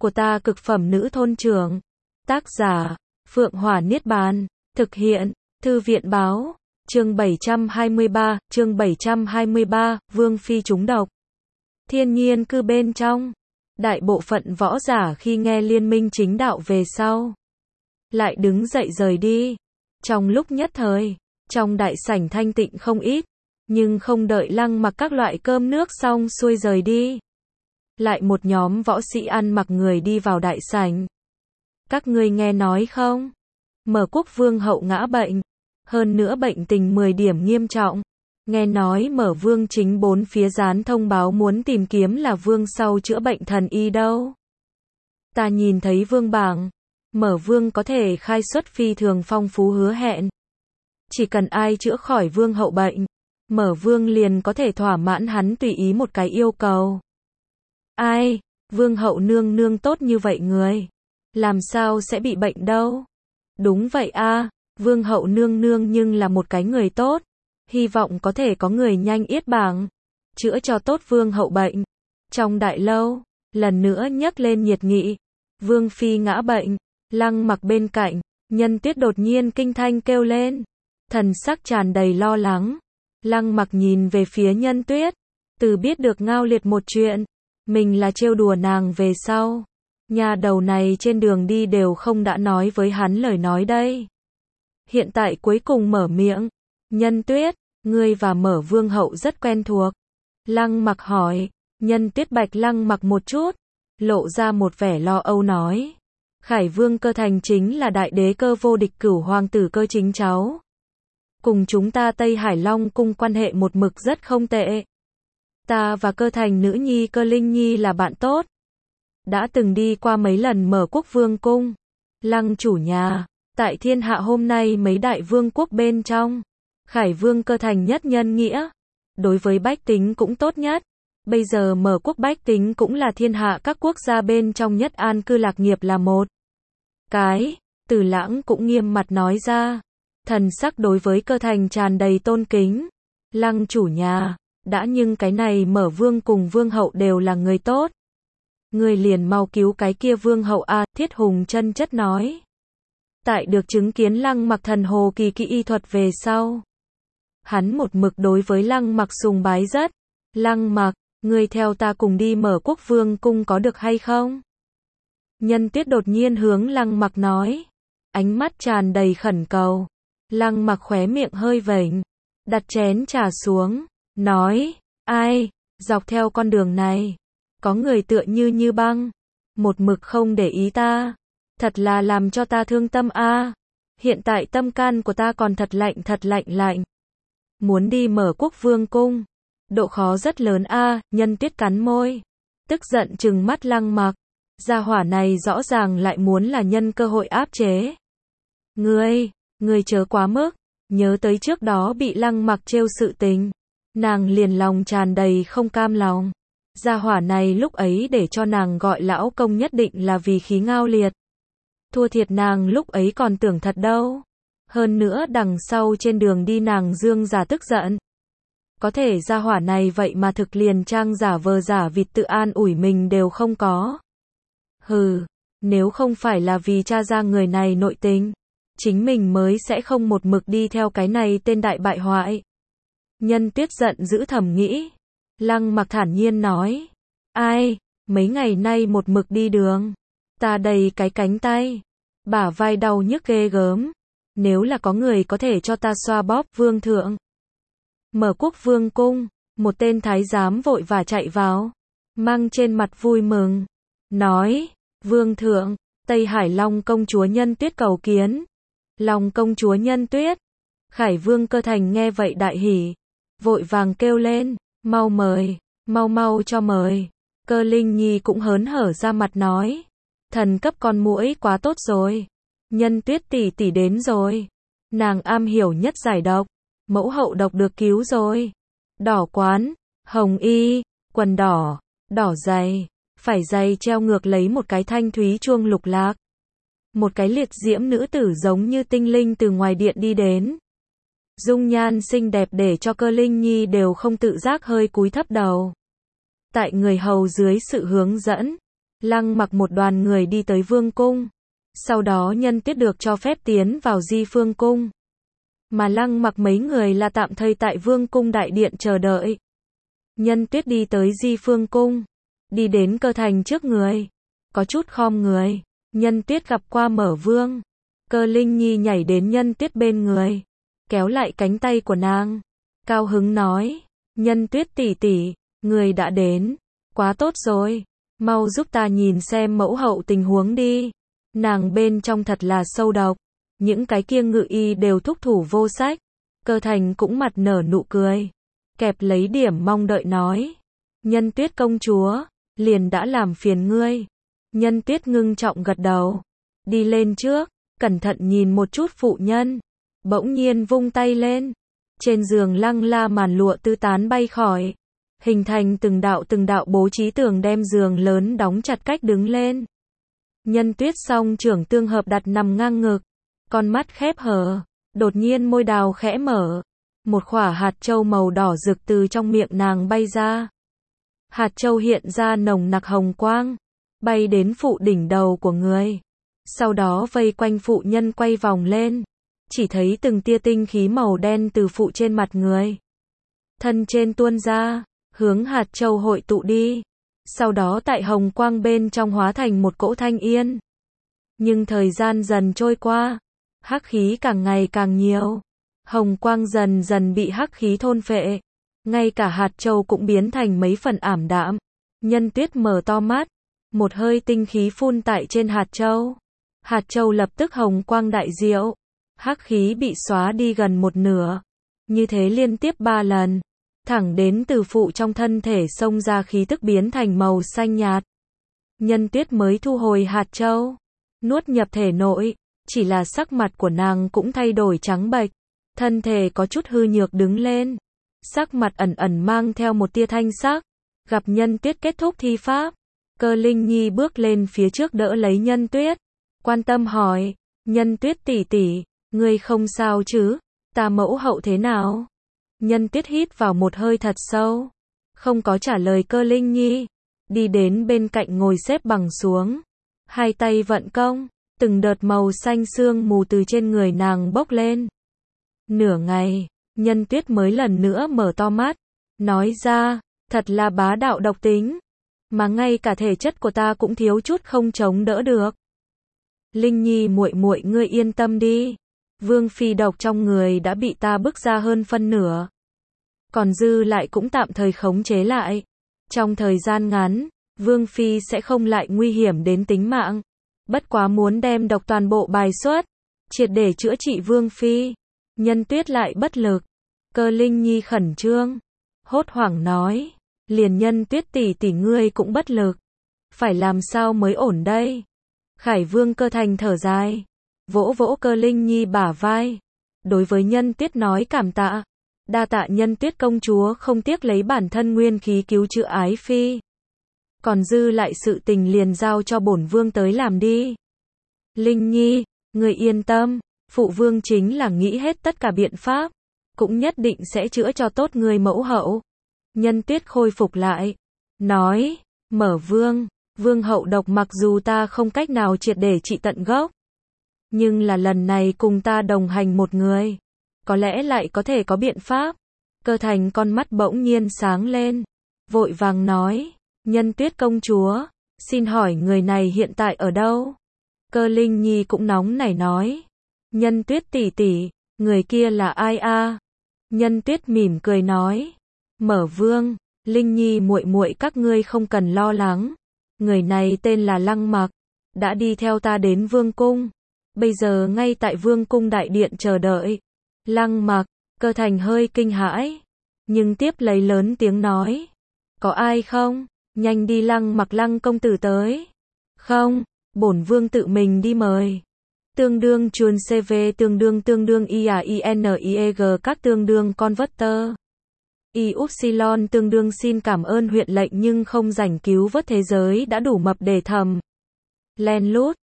của ta cực phẩm nữ thôn trưởng. Tác giả, Phượng Hỏa Niết Bàn. Thực hiện, Thư viện báo. Chương 723, Vương Phi trúng độc. Thiên nhiên cư bên trong. Đại bộ phận võ giả khi nghe liên minh chính đạo về sau, lại đứng dậy rời đi. Trong lúc nhất thời, trong đại sảnh thanh tịnh không ít, nhưng không đợi Lăng Mặc các loại cơm nước xong xuôi rời đi, lại một nhóm võ sĩ ăn mặc người đi vào đại sảnh. Các ngươi nghe nói không? Mở Quốc Vương hậu ngã bệnh, hơn nữa bệnh tình 10 điểm nghiêm trọng. Nghe nói Mở Vương chính 4 phía gián thông báo muốn tìm kiếm là Vương sau chữa bệnh thần y đâu. Ta nhìn thấy Vương bảng, Mở Vương có thể khai xuất phi thường phong phú hứa hẹn. Chỉ cần ai chữa khỏi Vương hậu bệnh, Mở Vương liền có thể thỏa mãn hắn tùy ý một cái yêu cầu. Ai, Vương hậu nương nương tốt như vậy người, làm sao sẽ bị bệnh đâu? Đúng vậy a, Vương hậu nương nương nhưng là một cái người tốt, hy vọng có thể có người nhanh yết bảng, chữa cho tốt Vương hậu bệnh. Trong đại lâu, lần nữa nhấc lên nhiệt nghị. Vương Phi ngã bệnh, Lăng Mặc bên cạnh, Nhân Tuyết đột nhiên kinh thanh kêu lên, thần sắc tràn đầy lo lắng. Lăng Mặc nhìn về phía Nhân Tuyết, từ biết được Ngao Liệt một chuyện, mình là trêu đùa nàng về sau, nhà đầu này trên đường đi đều không đã nói với hắn lời nói đây. Hiện tại cuối cùng mở miệng, Nhân Tuyết, ngươi và Mở Vương hậu rất quen thuộc. Lăng Mặc hỏi. Nhân Tuyết bạch Lăng Mặc một chút, lộ ra một vẻ lo âu nói, Khải Vương Cơ Thành chính là đại đế Cơ vô địch cửu hoàng tử Cơ chính cháu. Cùng chúng ta Tây Hải Long cung quan hệ một mực rất không tệ. Ta và Cơ Thành nữ nhi Cơ Linh Nhi là bạn tốt, đã từng đi qua mấy lần Mở Quốc Vương cung. Lăng chủ nhà, tại thiên hạ hôm nay mấy đại vương quốc bên trong, Khải Vương Cơ Thành nhất nhân nghĩa, đối với bách tính cũng tốt nhất. Bây giờ Mở Quốc bách tính cũng là thiên hạ các quốc gia bên trong nhất an cư lạc nghiệp là một cái. Từ Lãng cũng nghiêm mặt nói ra, thần sắc đối với Cơ Thành tràn đầy tôn kính. Lăng chủ nhà, đã nhưng cái này Mở Vương cùng Vương hậu đều là người tốt, người liền mau cứu cái kia Vương hậu a. Thiết Hùng chân chất nói. Tại được chứng kiến Lăng Mặc thần hồ kỳ kỹ y thuật về sau, hắn một mực đối với Lăng Mặc sùng bái rất. Lăng Mặc, ngươi theo ta cùng đi Mở Quốc Vương cung có được hay không? Nhân Tuyết đột nhiên hướng Lăng Mặc nói, ánh mắt tràn đầy khẩn cầu. Lăng Mặc khóe miệng hơi vểnh, đặt chén trà xuống, nói, ai, dọc theo con đường này, có người tựa như băng, một mực không để ý ta, thật là làm cho ta thương tâm a. Hiện tại tâm can của ta còn thật lạnh lạnh. Muốn đi Mở Quốc Vương cung, độ khó rất lớn a. Nhân Tuyết cắn môi, tức giận trừng mắt Lăng Mặc, gia hỏa này rõ ràng lại muốn là nhân cơ hội áp chế. Ngươi chớ quá mức. Nhớ tới trước đó bị Lăng Mặc trêu sự tình, nàng liền lòng tràn đầy không cam lòng. Gia hỏa này lúc ấy để cho nàng gọi lão công nhất định là vì khí Ngao Liệt. Thua thiệt nàng lúc ấy còn tưởng thật đâu. Hơn nữa đằng sau trên đường đi nàng dương giả tức giận. Có thể gia hỏa này vậy mà thực liền trang giả vờ giả vịt tự an ủi mình đều không có. Hừ, nếu không phải là vì tra ra người này nội tình, chính mình mới sẽ không một mực đi theo cái này tên đại bại hoại. Nhân Tuyết giận dữ thầm nghĩ. Lăng Mặc thản nhiên nói, ai, mấy ngày nay một mực đi đường, ta đầy cái cánh tay, bả vai đau nhức ghê gớm. Nếu là có người có thể cho ta xoa bóp. Vương thượng. Mở Quốc Vương cung, một tên thái giám vội vã chạy vào, mang trên mặt vui mừng, nói, Vương thượng, Tây Hải Long công chúa Nhân Tuyết cầu kiến. Long công chúa Nhân Tuyết. Khải Vương Cơ Thành nghe vậy đại hỉ, vội vàng kêu lên, mau mời, mau cho mời. Cơ Linh Nhi cũng hớn hở ra mặt nói, thần cấp con muỗi quá tốt rồi, Nhân Tuyết tỷ tỷ đến rồi, nàng am hiểu nhất giải độc, mẫu hậu độc được cứu rồi. Đỏ quán, hồng y, quần đỏ, đỏ giày, phải giày treo ngược lấy một cái thanh thúy chuông lục lạc. Một cái liệt diễm nữ tử giống như tinh linh từ ngoài điện đi đến. Dung nhan xinh đẹp để cho Cơ Linh Nhi đều không tự giác hơi cúi thấp đầu. Tại người hầu dưới sự hướng dẫn, Lăng Mặc một đoàn người đi tới vương cung. Sau đó Nhân Tuyết được cho phép tiến vào Di Phương cung. Mà Lăng Mặc mấy người là tạm thời tại vương cung đại điện chờ đợi. Nhân Tuyết đi tới Di Phương cung. Đi đến Cơ Thành trước người. Có chút khom người. Nhân Tuyết gặp qua Mở Vương. Cơ Linh Nhi nhảy đến Nhân Tuyết bên người. Kéo lại cánh tay của nàng. Cao hứng nói. Nhân Tuyết tỷ tỷ, người đã đến. Quá tốt rồi. Mau giúp ta nhìn xem mẫu hậu tình huống đi. Nàng bên trong thật là sâu độc. Những cái kia ngự y đều thúc thủ vô sách. Cơ Thành cũng mặt nở nụ cười. Kẹp lấy điểm mong đợi nói. Nhân Tuyết công chúa, liền đã làm phiền ngươi. Nhân Tuyết ngưng trọng gật đầu. Đi lên trước, cẩn thận nhìn một chút phụ nhân. Bỗng nhiên vung tay lên. Trên giường lăng la màn lụa tứ tán bay khỏi. Hình thành từng đạo bố trí tường đem giường lớn đóng chặt cách đứng lên. Nhân Tuyết song trưởng tương hợp đặt nằm ngang ngực. Con mắt khép hờ. Đột nhiên môi đào khẽ mở. Một quả hạt châu màu đỏ rực từ trong miệng nàng bay ra. Hạt châu hiện ra nồng nặc hồng quang. Bay đến phụ đỉnh đầu của người. Sau đó vây quanh phụ nhân quay vòng lên. Chỉ thấy từng tia tinh khí màu đen từ phụ trên mặt người. Thân trên tuôn ra. Hướng hạt châu hội tụ đi. Sau đó tại hồng quang bên trong hóa thành một cỗ thanh yên. Nhưng thời gian dần trôi qua. Hắc khí càng ngày càng nhiều. Hồng quang dần dần bị hắc khí thôn phệ. Ngay cả hạt châu cũng biến thành mấy phần ảm đạm. Nhân Tuyết mở to mắt. Một hơi tinh khí phun tại trên hạt châu. Hạt châu lập tức hồng quang đại diệu. Hắc khí bị xóa đi gần một nửa. Như thế liên tiếp 3 lần. Thẳng đến từ phụ trong thân thể xông ra khí tức biến thành màu xanh nhạt. Nhân Tuyết mới thu hồi hạt châu. Nuốt nhập thể nội. Chỉ là sắc mặt của nàng cũng thay đổi trắng bệch. Thân thể có chút hư nhược đứng lên. Sắc mặt ẩn ẩn mang theo một tia thanh sắc. Gặp Nhân Tuyết kết thúc thi pháp. Cơ Linh Nhi bước lên phía trước đỡ lấy Nhân Tuyết. Quan tâm hỏi. Nhân Tuyết tỷ tỷ, ngươi không sao chứ? Ta mẫu hậu thế nào? Nhân Tuyết hít vào một hơi thật sâu. Không có trả lời Cơ Linh Nhi. Đi đến bên cạnh ngồi xếp bằng xuống. Hai tay vận công. Từng đợt màu xanh sương mù từ trên người nàng bốc lên. Nửa ngày, Nhân Tuyết mới lần nữa mở to mắt. Nói ra, thật là bá đạo độc tính. Mà ngay cả thể chất của ta cũng thiếu chút không chống đỡ được. Linh Nhi muội muội ngươi yên tâm đi. Vương phi độc trong người đã bị ta bức ra hơn phân nửa. Còn dư lại cũng tạm thời khống chế lại. Trong thời gian ngắn, Vương phi sẽ không lại nguy hiểm đến tính mạng. Bất quá muốn đem độc toàn bộ bài xuất, triệt để chữa trị Vương phi. Nhân Tuyết lại bất lực. Cơ Linh Nhi khẩn trương, hốt hoảng nói, liền Nhân Tuyết tỷ tỷ ngươi cũng bất lực. Phải làm sao mới ổn đây? Khải Vương Cơ Thành thở dài, vỗ vỗ Cơ Linh Nhi bả vai. Đối với Nhân Tuyết nói cảm tạ. Đa tạ Nhân Tuyết công chúa không tiếc lấy bản thân nguyên khí cứu chữa ái phi. Còn dư lại sự tình liền giao cho bổn vương tới làm đi. Linh Nhi, người yên tâm, phụ vương chính là nghĩ hết tất cả biện pháp, cũng nhất định sẽ chữa cho tốt người mẫu hậu. Nhân Tuyết khôi phục lại, nói, Mở Vương, vương hậu độc mặc dù ta không cách nào triệt để trị tận gốc, nhưng là lần này cùng ta đồng hành một người, có lẽ lại có thể có biện pháp. Cơ Thành con mắt bỗng nhiên sáng lên, vội vàng nói, Nhân Tuyết công chúa, xin hỏi người này hiện tại ở đâu? Cơ Linh Nhi cũng nóng nảy nói, Nhân Tuyết tỷ tỷ, người kia là ai a? Nhân Tuyết mỉm cười nói, Mở Vương, Linh Nhi muội muội các ngươi không cần lo lắng, người này tên là Lăng Mặc, đã đi theo ta đến vương cung, bây giờ ngay tại vương cung đại điện chờ đợi. Lăng Mặc, Cơ Thành hơi kinh hãi, nhưng tiếp lấy lớn tiếng nói, có ai không? Nhanh đi Lăng Mặc Lăng công tử tới. Không, bổn vương tự mình đi mời. Tương đương chuồn CV tương đương IAINIEG các tương đương converter. Y-upsilon tương đương xin cảm ơn huyện lệnh nhưng không rảnh cứu vớt thế giới đã đủ mập để thầm. Len lút,